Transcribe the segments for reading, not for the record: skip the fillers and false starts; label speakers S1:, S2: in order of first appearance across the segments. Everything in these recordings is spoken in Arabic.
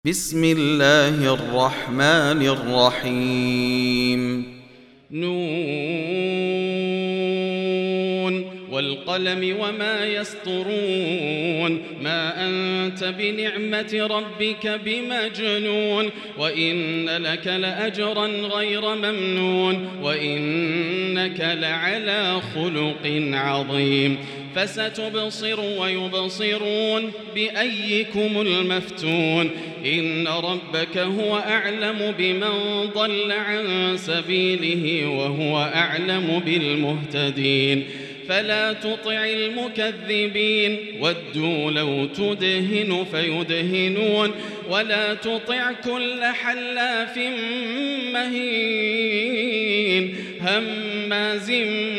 S1: بسم الله الرحمن الرحيم
S2: نون والقلم وما يسطرون ما أنت بنعمة ربك بمجنون وإن لك لأجرا غير ممنون وإنك لعلى خلق عظيم فستبصر ويبصرون بأيكم المفتون إن ربك هو أعلم بمن ضل عن سبيله وهو أعلم بالمهتدين فلا تطع المكذبين ودوا لو تدهن فيدهنون ولا تطع كل حلاف مهين هماز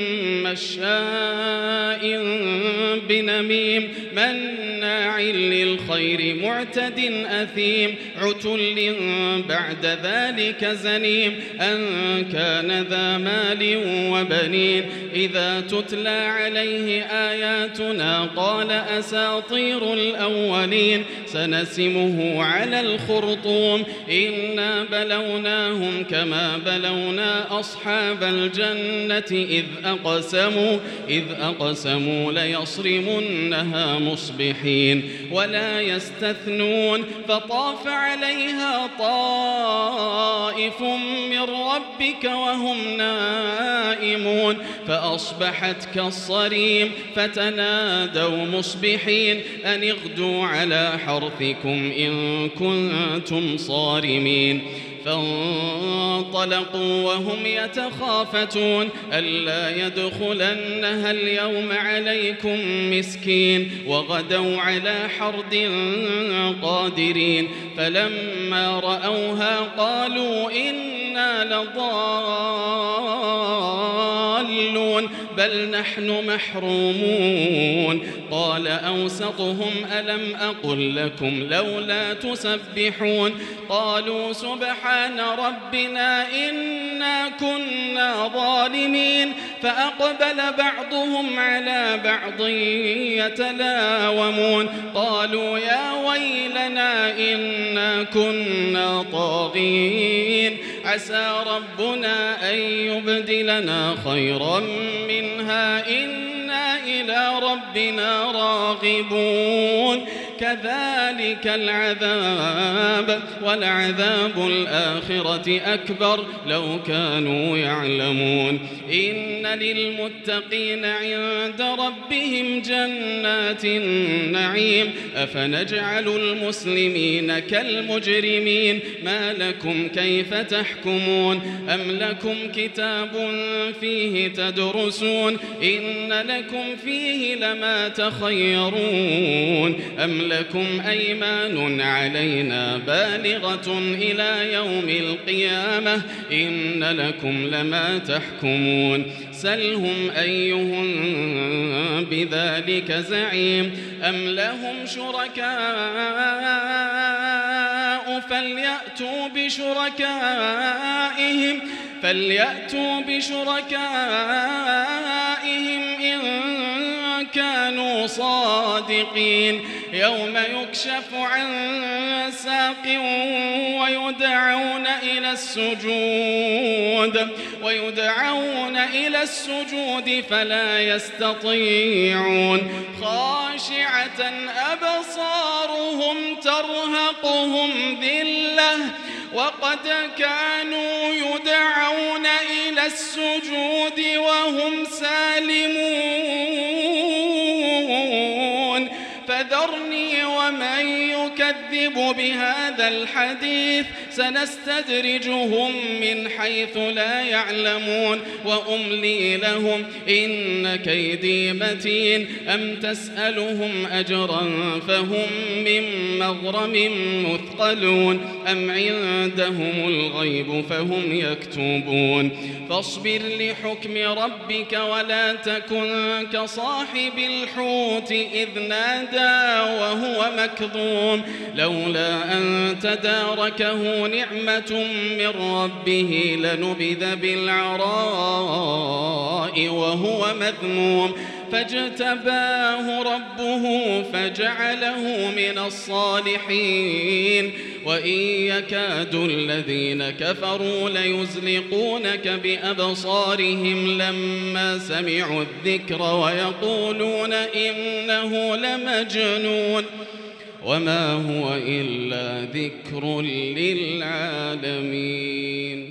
S2: مشاء بنميم مناع للخير معتد أثيم عتل بعد ذلك زنيم أن كان ذا مال وبنين إذا تتلى عليه آياتنا قال أساطير الأولين سنسمه على الخرطوم إنا بلوناهم كما بلونا أصحاب الجنة إذ أقسموا ليصرمنها مصبحين ولا يستثنون فطاف عليها طائف من ربك وهم نائمون فأصبحت كالصريم فتنادوا مصبحين أن اغدوا على حرثكم إن كنتم صارمين فانطلقوا وهم يتخافتون ألا يدخلنها اليوم عليكم مسكين وغدوا على حرد قادرين فلما رأوها قالوا إنا لضالون بل نحن محرومون قال أوسطهم ألم أقل لكم لولا تسبحون قالوا سبحان ربنا إنا كنا ظالمين فأقبل بعضهم على بعض يتلاومون قالوا يا ويلنا إنا كنا طاغين عسى ربنا أن يبدلنا خيرا منها إنا إلى ربنا راغبون كذلك العذاب ولعذاب الآخرة أكبر لو كانوا يعلمون إن للمتقين عند ربهم جنات النعيم أفنجعل المسلمين كالمجرمين ما لكم كيف تحكمون أم لكم كتاب فيه تدرسون إن لكم فيه لما تخيرون أم لكم أيمان علينا بالغة إلى يوم القيامة إن لكم لما تحكمون سلهم أيهم بذلك زعيم أم لهم شركاء فليأتوا بشركائهم إن كانوا صادقين يوم يكشف عن ساق ويدعون إلى السجود فلا يستطيعون خاشعة أبصارهم ترهقهم ذلة وقد كانوا يدعون إلى السجود وهم سالمون فذرني ومن يكذب بهذا الحديث سنستدرجهم من حيث لا يعلمون وأملي لهم إن كيدي متين أم تسألهم أجرا فهم من مغرم مثقلون أم عندهم الغيب فهم يكتبون فاصبر لحكم ربك ولا تكن كصاحب الحوت إذ نادى وهو مكظوم لولا أن تداركه نعمة من ربه لنبذ بالعراء وهو مذموم فاجتباه ربه فجعله من الصالحين وإن يكاد الذين كفروا ليزلقونك بأبصارهم لما سمعوا الذكر ويقولون إنه لمجنون وما هو إلا ذكر للعالمين.